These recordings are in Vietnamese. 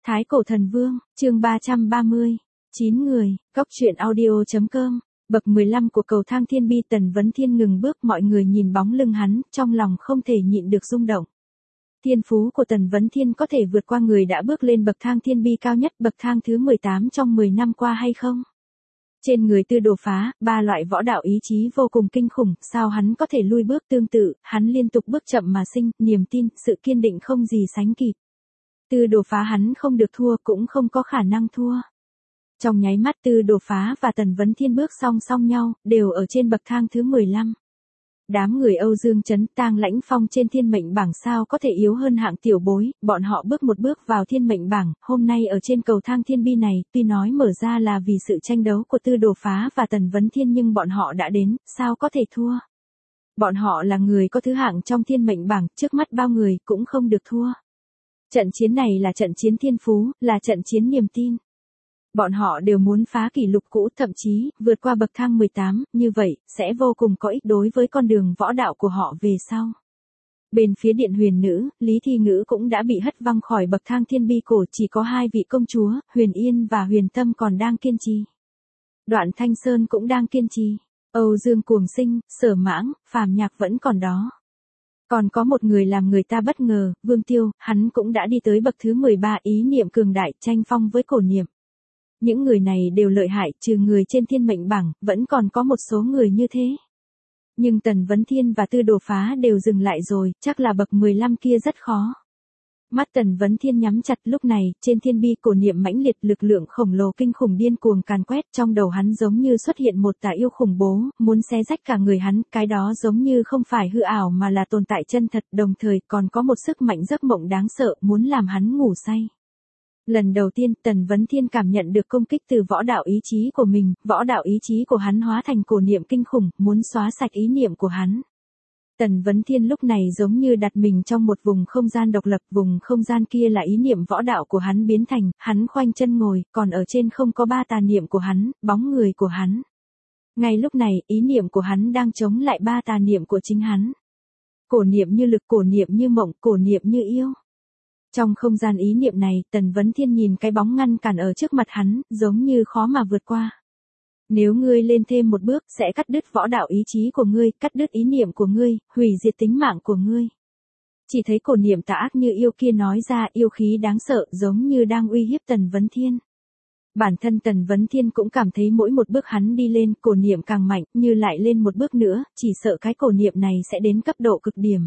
Thái Cổ Thần Vương, chương 330, 9 người, góc truyện audio.com, bậc 15 của cầu thang thiên bi. Tần Vấn Thiên ngừng bước, mọi người nhìn bóng lưng hắn, trong lòng không thể nhịn được rung động. Thiên phú của Tần Vấn Thiên có thể vượt qua người đã bước lên bậc thang thiên bi cao nhất, bậc thang thứ 18 trong 10 năm qua hay không? Trên người Tư Đồ Phá, ba loại võ đạo ý chí vô cùng kinh khủng, sao hắn có thể lui bước? Tương tự, hắn liên tục bước chậm mà sinh, niềm tin, sự kiên định không gì sánh kịp. Tư Đồ Phá hắn không được thua, cũng không có khả năng thua. Trong nháy mắt Tư Đồ Phá và Tần Vấn Thiên bước song song nhau, đều ở trên bậc thang thứ 15. Đám người Âu Dương Chấn, Tang Lãnh Phong trên thiên mệnh bảng sao có thể yếu hơn hạng tiểu bối, bọn họ bước một bước vào thiên mệnh bảng, hôm nay ở trên cầu thang thiên bi này, tuy nói mở ra là vì sự tranh đấu của Tư Đồ Phá và Tần Vấn Thiên nhưng bọn họ đã đến, sao có thể thua. Bọn họ là người có thứ hạng trong thiên mệnh bảng, trước mắt bao người cũng không được thua. Trận chiến này là trận chiến thiên phú, là trận chiến niềm tin. Bọn họ đều muốn phá kỷ lục cũ, thậm chí vượt qua bậc thang 18, như vậy sẽ vô cùng có ích đối với con đường võ đạo của họ về sau. Bên phía Điện Huyền Nữ, Lý Thi Ngữ cũng đã bị hất văng khỏi bậc thang thiên bi cổ, chỉ có hai vị công chúa, Huyền Yên và Huyền Tâm còn đang kiên trì. Đoạn Thanh Sơn cũng đang kiên trì. Âu Dương Cuồng Sinh, Sở Mãng, Phàm Nhạc vẫn còn đó. Còn có một người làm người ta bất ngờ, Vương Tiêu, hắn cũng đã đi tới bậc thứ 13, ý niệm cường đại, tranh phong với cổ niệm. Những người này đều lợi hại, trừ người trên thiên mệnh bảng, vẫn còn có một số người như thế. Nhưng Tần Vấn Thiên và Tư Đồ Phá đều dừng lại rồi, chắc là bậc 15 kia rất khó. Mắt Tần Vấn Thiên nhắm chặt, lúc này, trên thiên bi cổ niệm mãnh liệt, lực lượng khổng lồ kinh khủng điên cuồng càn quét, trong đầu hắn giống như xuất hiện một tà yêu khủng bố, muốn xé rách cả người hắn, cái đó giống như không phải hư ảo mà là tồn tại chân thật, đồng thời còn có một sức mạnh giấc mộng đáng sợ, muốn làm hắn ngủ say. Lần đầu tiên, Tần Vấn Thiên cảm nhận được công kích từ võ đạo ý chí của mình, võ đạo ý chí của hắn hóa thành cổ niệm kinh khủng, muốn xóa sạch ý niệm của hắn. Tần Vấn Thiên lúc này giống như đặt mình trong một vùng không gian độc lập, vùng không gian kia là ý niệm võ đạo của hắn biến thành, hắn khoanh chân ngồi, còn ở trên không có ba tà niệm của hắn, bóng người của hắn. Ngay lúc này, ý niệm của hắn đang chống lại ba tà niệm của chính hắn. Cổ niệm như lực, cổ niệm như mộng, cổ niệm như yêu. Trong không gian ý niệm này, Tần Vấn Thiên nhìn cái bóng ngăn cản ở trước mặt hắn, giống như khó mà vượt qua. Nếu ngươi lên thêm một bước, sẽ cắt đứt võ đạo ý chí của ngươi, cắt đứt ý niệm của ngươi, hủy diệt tính mạng của ngươi. Chỉ thấy cổ niệm tà ác như yêu kia nói ra, yêu khí đáng sợ, giống như đang uy hiếp Tần Vấn Thiên. Bản thân Tần Vấn Thiên cũng cảm thấy mỗi một bước hắn đi lên, cổ niệm càng mạnh, như lại lên một bước nữa, chỉ sợ cái cổ niệm này sẽ đến cấp độ cực điểm.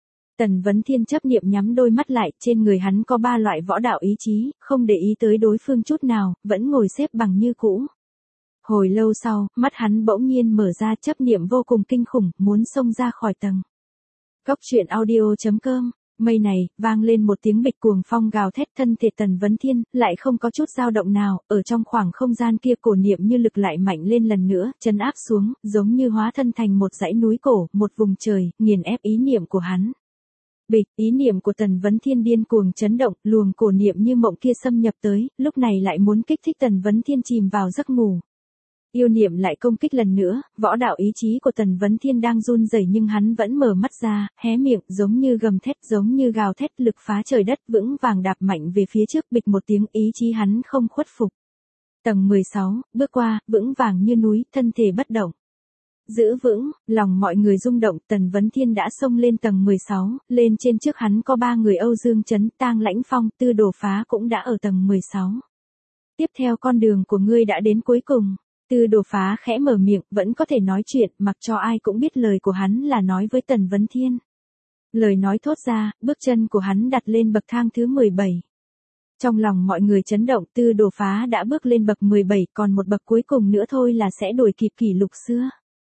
Tần Vấn Thiên chấp niệm nhắm đôi mắt lại, trên người hắn có ba loại võ đạo ý chí, không để ý tới đối phương chút nào, vẫn ngồi xếp bằng như cũ. Hồi lâu sau, mắt hắn bỗng nhiên mở ra, chấp niệm vô cùng kinh khủng, muốn xông ra khỏi tầng. Góc truyện audio.com, mây này, vang lên một tiếng bịch, cuồng phong gào thét, thân thể Tần Vấn Thiên, lại không có chút dao động nào, ở trong khoảng không gian kia cổ niệm như lực lại mạnh lên lần nữa, trấn áp xuống, giống như hóa thân thành một dãy núi cổ, một vùng trời, nghiền ép ý niệm của hắn. Bịch, ý niệm của Tần Vấn Thiên điên cuồng chấn động, luồng cổ niệm như mộng kia xâm nhập tới, lúc này lại muốn kích thích Tần Vấn Thiên chìm vào giấc ngủ. Yêu niệm lại công kích lần nữa, võ đạo ý chí của Tần Vấn Thiên đang run rẩy nhưng hắn vẫn mở mắt ra, hé miệng, giống như gầm thét, giống như gào thét, lực phá trời đất, vững vàng đạp mạnh về phía trước, bịch một tiếng, ý chí hắn không khuất phục. Tầng 16, bước qua, vững vàng như núi, thân thể bất động. Giữ vững, lòng mọi người rung động, Tần Vấn Thiên đã xông lên tầng 16, lên trên trước hắn có ba người Âu Dương Chấn, Tang Lãnh Phong, Tư Đồ Phá cũng đã ở tầng 16. Tiếp theo con đường của ngươi đã đến cuối cùng. Tư Đồ Phá khẽ mở miệng, vẫn có thể nói chuyện, mặc cho ai cũng biết lời của hắn là nói với Tần Vấn Thiên. Lời nói thốt ra, bước chân của hắn đặt lên bậc thang thứ 17. Trong lòng mọi người chấn động, Tư Đồ Phá đã bước lên bậc 17, còn một bậc cuối cùng nữa thôi là sẽ đuổi kịp kỷ lục xưa.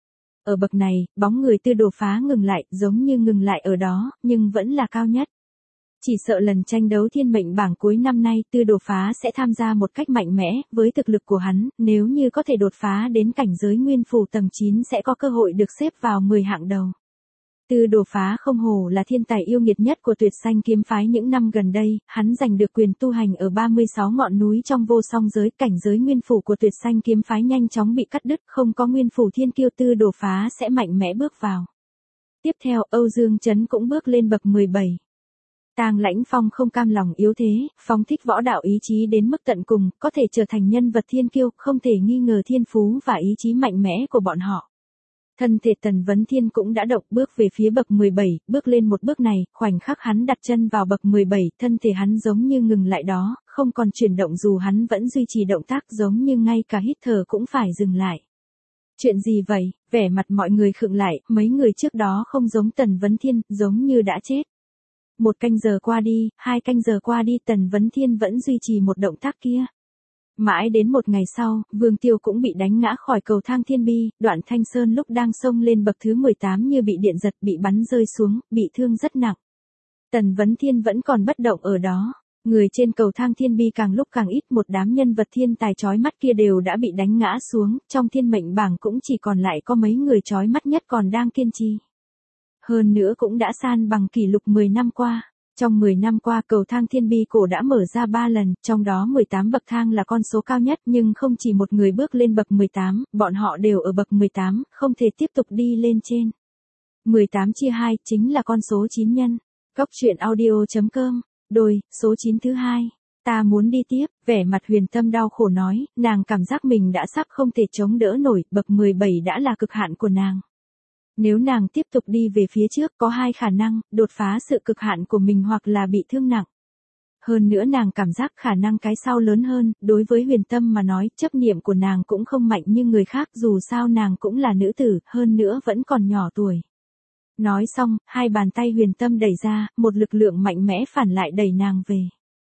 Ở bậc này, bóng người Tư Đồ Phá ngừng lại, giống như ngừng lại ở đó, nhưng vẫn là cao nhất. Chỉ sợ lần tranh đấu thiên mệnh bảng cuối năm nay, Tư Đồ Phá sẽ tham gia một cách mạnh mẽ, với thực lực của hắn, nếu như có thể đột phá đến cảnh giới nguyên phủ tầng 9 sẽ có cơ hội được xếp vào 10 hạng đầu. Tư Đồ Phá không hổ là thiên tài yêu nghiệt nhất của Tuyệt Xanh kiếm phái những năm gần đây, hắn giành được quyền tu hành ở 36 ngọn núi trong vô song giới, cảnh giới nguyên phủ của Tuyệt Xanh kiếm phái nhanh chóng bị cắt đứt, không có nguyên phủ thiên kiêu, Tư Đồ Phá sẽ mạnh mẽ bước vào. Tiếp theo, Âu Dương Chấn cũng bước lên bậc 17. Tang Lãnh Phong không cam lòng yếu thế, phóng thích võ đạo ý chí đến mức tận cùng, có thể trở thành nhân vật thiên kiêu, không thể nghi ngờ thiên phú và ý chí mạnh mẽ của bọn họ. Thân thể Tần Vấn Thiên cũng đã động bước về phía bậc 17, bước lên một bước này, khoảnh khắc hắn đặt chân vào bậc 17, thân thể hắn giống như ngừng lại đó, không còn chuyển động dù hắn vẫn duy trì động tác giống như ngay cả hít thở cũng phải dừng lại. Chuyện gì vậy? Vẻ mặt mọi người khựng lại, mấy người trước đó không giống Tần Vấn Thiên, giống như đã chết. 1 canh giờ qua đi, 2 canh giờ qua đi, Tần Vấn Thiên vẫn duy trì một động tác kia. Mãi đến một ngày sau, Vương Tiêu cũng bị đánh ngã khỏi cầu thang thiên bi, Đoạn Thanh Sơn lúc đang xông lên bậc thứ 18 như bị điện giật, bị bắn rơi xuống, bị thương rất nặng. Tần Vấn Thiên vẫn còn bất động ở đó. Người trên cầu thang thiên bi càng lúc càng ít, một đám nhân vật thiên tài chói mắt kia đều đã bị đánh ngã xuống, trong thiên mệnh bảng cũng chỉ còn lại có mấy người chói mắt nhất còn đang kiên trì. Hơn nữa cũng đã san bằng kỷ lục 10 năm qua. Trong 10 năm qua cầu thang thiên bi cổ đã mở ra 3 lần, trong đó 18 bậc thang là con số cao nhất nhưng không chỉ một người bước lên bậc 18, bọn họ đều ở bậc 18, không thể tiếp tục đi lên trên. 18 chia 2 chính là con số 9 nhân. Góc truyện audio.com, đôi, số 9 thứ 2. Ta muốn đi tiếp, vẻ mặt Huyền Tâm đau khổ nói, nàng cảm giác mình đã sắp không thể chống đỡ nổi, bậc 17 đã là cực hạn của nàng. Nếu nàng tiếp tục đi về phía trước có 2 khả năng, đột phá sự cực hạn của mình hoặc là bị thương nặng. Hơn nữa nàng cảm giác khả năng cái sau lớn hơn, đối với Huyền Tâm mà nói, chấp niệm của nàng cũng không mạnh như người khác dù sao nàng cũng là nữ tử, hơn nữa vẫn còn nhỏ tuổi. Nói xong, 2 bàn tay Huyền Tâm đẩy ra, một lực lượng mạnh mẽ phản lại đẩy nàng về.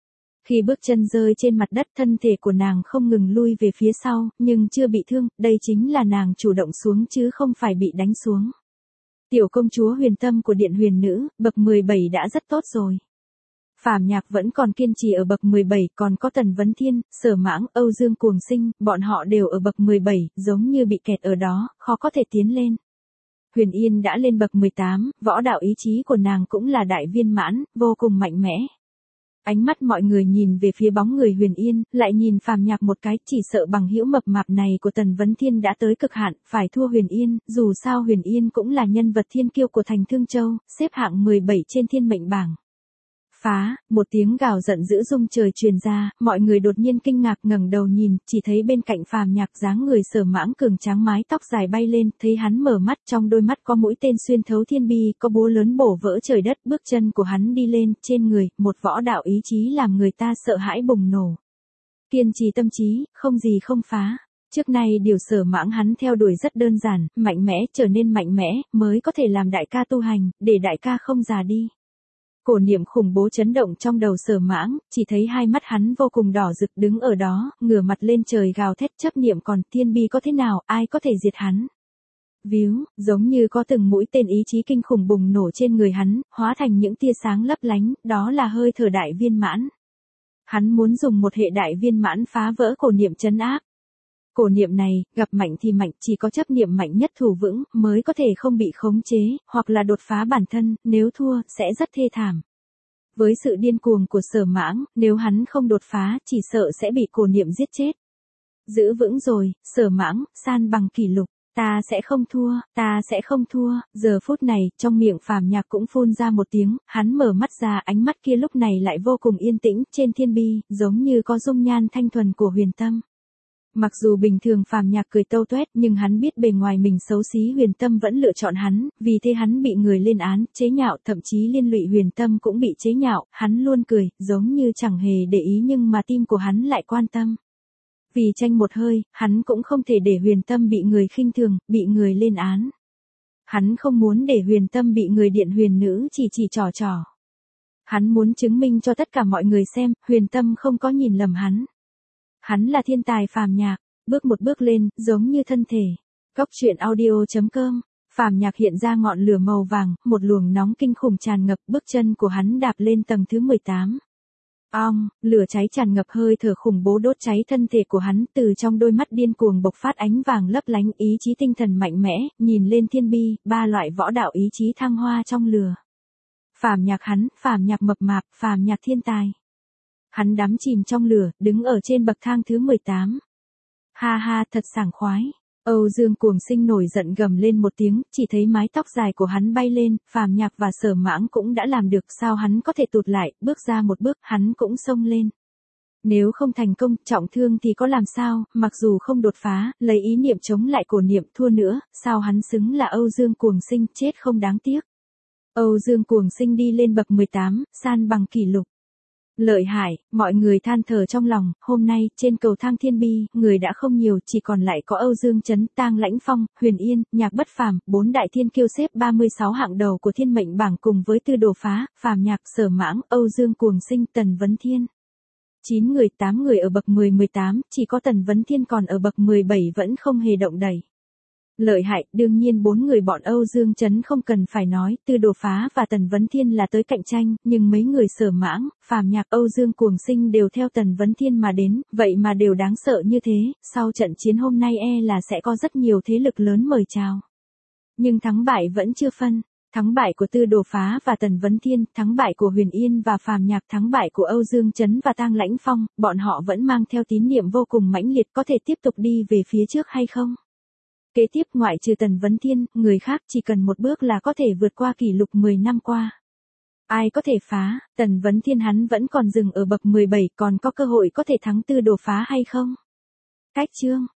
Khi bước chân rơi trên mặt đất thân thể của nàng không ngừng lui về phía sau, nhưng chưa bị thương, đây chính là nàng chủ động xuống chứ không phải bị đánh xuống. Tiểu công chúa Huyền Tâm của Điện Huyền Nữ, bậc 17 đã rất tốt rồi. Phàm Nhạc vẫn còn kiên trì ở bậc 17, còn có Tần Vấn Thiên, Sở Mãng, Âu Dương Cuồng Sinh, bọn họ đều ở bậc 17, giống như bị kẹt ở đó, khó có thể tiến lên. Huyền Yên đã lên bậc 18, võ đạo ý chí của nàng cũng là đại viên mãn, vô cùng mạnh mẽ. Ánh mắt mọi người nhìn về phía bóng người Huyền Yên, lại nhìn Phàm Nhạc một cái, chỉ sợ bằng hữu mập mạp này của Tần Vấn Thiên đã tới cực hạn, phải thua Huyền Yên, dù sao Huyền Yên cũng là nhân vật thiên kiêu của thành Thương Châu, xếp hạng 17 trên thiên mệnh bảng. Phá, một tiếng gào giận dữ rung trời truyền ra, mọi người đột nhiên kinh ngạc ngẩng đầu nhìn, chỉ thấy bên cạnh Phàm Nhạc dáng người Sở Mãng cường tráng mái tóc dài bay lên, thấy hắn mở mắt, trong đôi mắt có mũi tên xuyên thấu thiên bi, có búa lớn bổ vỡ trời đất, bước chân của hắn đi lên, trên người, một võ đạo ý chí làm người ta sợ hãi bùng nổ. Kiên trì tâm trí, không gì không phá. Trước nay điều Sở Mãng hắn theo đuổi rất đơn giản, mạnh mẽ, trở nên mạnh mẽ, mới có thể làm đại ca tu hành, để đại ca không già đi. Cổ niệm khủng bố chấn động trong đầu Sở Mãng, chỉ thấy hai mắt hắn vô cùng đỏ rực đứng ở đó, ngửa mặt lên trời gào thét chấp niệm còn thiên bi có thế nào, ai có thể diệt hắn. Víu, giống như có từng mũi tên ý chí kinh khủng bùng nổ trên người hắn, hóa thành những tia sáng lấp lánh, đó là hơi thở đại viên mãn. Hắn muốn dùng một hệ đại viên mãn phá vỡ cổ niệm trấn áp. Cổ niệm này, gặp mạnh thì mạnh, chỉ có chấp niệm mạnh nhất thủ vững, mới có thể không bị khống chế, hoặc là đột phá bản thân, nếu thua, sẽ rất thê thảm. Với sự điên cuồng của Sở Mãng, nếu hắn không đột phá, chỉ sợ sẽ bị cổ niệm giết chết. Giữ vững rồi, Sở Mãng, san bằng kỷ lục. Ta sẽ không thua, ta sẽ không thua. Giờ phút này, trong miệng Phàm Nhạc cũng phun ra một tiếng, hắn mở mắt ra, ánh mắt kia lúc này lại vô cùng yên tĩnh, trên thiên bi, giống như có dung nhan thanh thuần của Huyền Tâm. Mặc dù bình thường Phàm Nhạc cười tâu tuét, nhưng hắn biết bề ngoài mình xấu xí Huyền Tâm vẫn lựa chọn hắn, vì thế hắn bị người lên án, chế nhạo, thậm chí liên lụy Huyền Tâm cũng bị chế nhạo, hắn luôn cười, giống như chẳng hề để ý nhưng mà tim của hắn lại quan tâm. Vì tranh một hơi, hắn cũng không thể để Huyền Tâm bị người khinh thường, bị người lên án. Hắn không muốn để Huyền Tâm bị người Điện Huyền Nữ chỉ trò. Hắn muốn chứng minh cho tất cả mọi người xem, Huyền Tâm không có nhìn lầm hắn. Hắn là thiên tài Phàm Nhạc, bước một bước lên, giống như thân thể. Góc truyện audio.com, Phàm Nhạc hiện ra ngọn lửa màu vàng, một luồng nóng kinh khủng tràn ngập, bước chân của hắn đạp lên tầng thứ 18. Lửa cháy tràn ngập hơi thở khủng bố đốt cháy thân thể của hắn, từ trong đôi mắt điên cuồng bộc phát ánh vàng lấp lánh, ý chí tinh thần mạnh mẽ, nhìn lên thiên bi, 3 loại võ đạo ý chí thăng hoa trong lửa. Phàm Nhạc hắn, Phàm Nhạc mập mạp, Phàm Nhạc thiên tài. Hắn đắm chìm trong lửa, đứng ở trên bậc thang thứ 18. Ha ha, thật sảng khoái. Âu Dương Cuồng Sinh nổi giận gầm lên một tiếng, chỉ thấy mái tóc dài của hắn bay lên, Phàm Nhạc và Sở Mãng cũng đã làm được, sao hắn có thể tụt lại, bước ra một bước, hắn cũng xông lên. Nếu không thành công, trọng thương thì có làm sao, mặc dù không đột phá, lấy ý niệm chống lại cổ niệm thua nữa, sao hắn xứng là Âu Dương Cuồng Sinh, chết không đáng tiếc. Âu Dương Cuồng Sinh đi lên bậc 18, san bằng kỷ lục. Lợi hại, mọi người than thở trong lòng, hôm nay, trên cầu thang thiên bi, người đã không nhiều, chỉ còn lại có Âu Dương Chấn, Tang Lãnh Phong, Huyền Yên, Nhạc Bất Phàm, 4 đại thiên kiêu xếp 36 hạng đầu của thiên mệnh bảng cùng với Tư Đồ Phá, Phàm Nhạc, Sở Mãng, Âu Dương Cuồng Sinh, Tần Vấn Thiên. 9 người, 8 người ở bậc 10-18, chỉ có Tần Vấn Thiên còn ở bậc 17 vẫn không hề động đẩy. Lợi hại, đương nhiên 4 người bọn Âu Dương Chấn không cần phải nói, Tư Đồ Phá và Tần Vấn Thiên là tới cạnh tranh, nhưng mấy người Sở Mãng, Phàm Nhạc, Âu Dương Cuồng Sinh đều theo Tần Vấn Thiên mà đến, vậy mà đều đáng sợ như thế, sau trận chiến hôm nay là sẽ có rất nhiều thế lực lớn mời chào. Nhưng thắng bại vẫn chưa phân. Thắng bại của Tư Đồ Phá và Tần Vấn Thiên, thắng bại của Huyền Yên và Phàm Nhạc, thắng bại của Âu Dương Chấn và Tang Lãnh Phong, bọn họ vẫn mang theo tín niệm vô cùng mãnh liệt, có thể tiếp tục đi về phía trước hay không? Kế tiếp ngoại trừ Tần Vấn Thiên, người khác chỉ cần một bước là có thể vượt qua kỷ lục 10 năm qua. Ai có thể phá, Tần Vấn Thiên hắn vẫn còn dừng ở bậc 17, còn có cơ hội có thể thắng Tư Đồ Phá hay không? Cách chương